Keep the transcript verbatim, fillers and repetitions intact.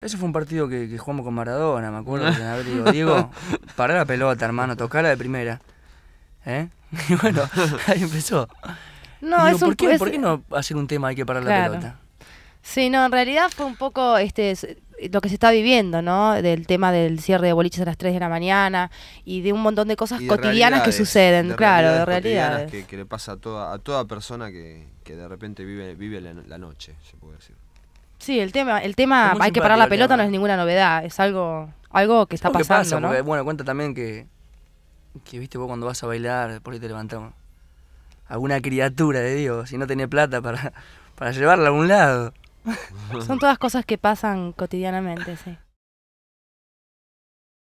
Ese fue un partido que, que jugamos con Maradona, me acuerdo. Que me digo, Diego, pará la pelota, hermano, tocala de primera. ¿Eh? Y bueno, ahí empezó. Y No, digo, es un... ¿por qué, Es, ¿por qué no hacer un tema hay que parar la claro. pelota? Sí, no, en realidad fue un poco este es- lo que se está viviendo, ¿no? Del tema del cierre de boliches a las tres de la mañana y de un montón de cosas Y de cotidianas que realidades, suceden, de claro, de realidades cotidianas realidades. que, que le pasa a toda, a toda persona que, que de repente vive, vive la, la noche, se puede decir. Sí, el tema, el Es tema, muy hay que parar simpático la el pelota no tema. es ninguna novedad, es algo, algo que Es está algo que pasando, pasa, ¿no? porque bueno, cuenta también que, que viste vos cuando vas a bailar, por ahí te levantamos. Alguna criatura de Dios, si no tenés plata para, para llevarla a un lado. Son todas cosas que pasan cotidianamente, sí.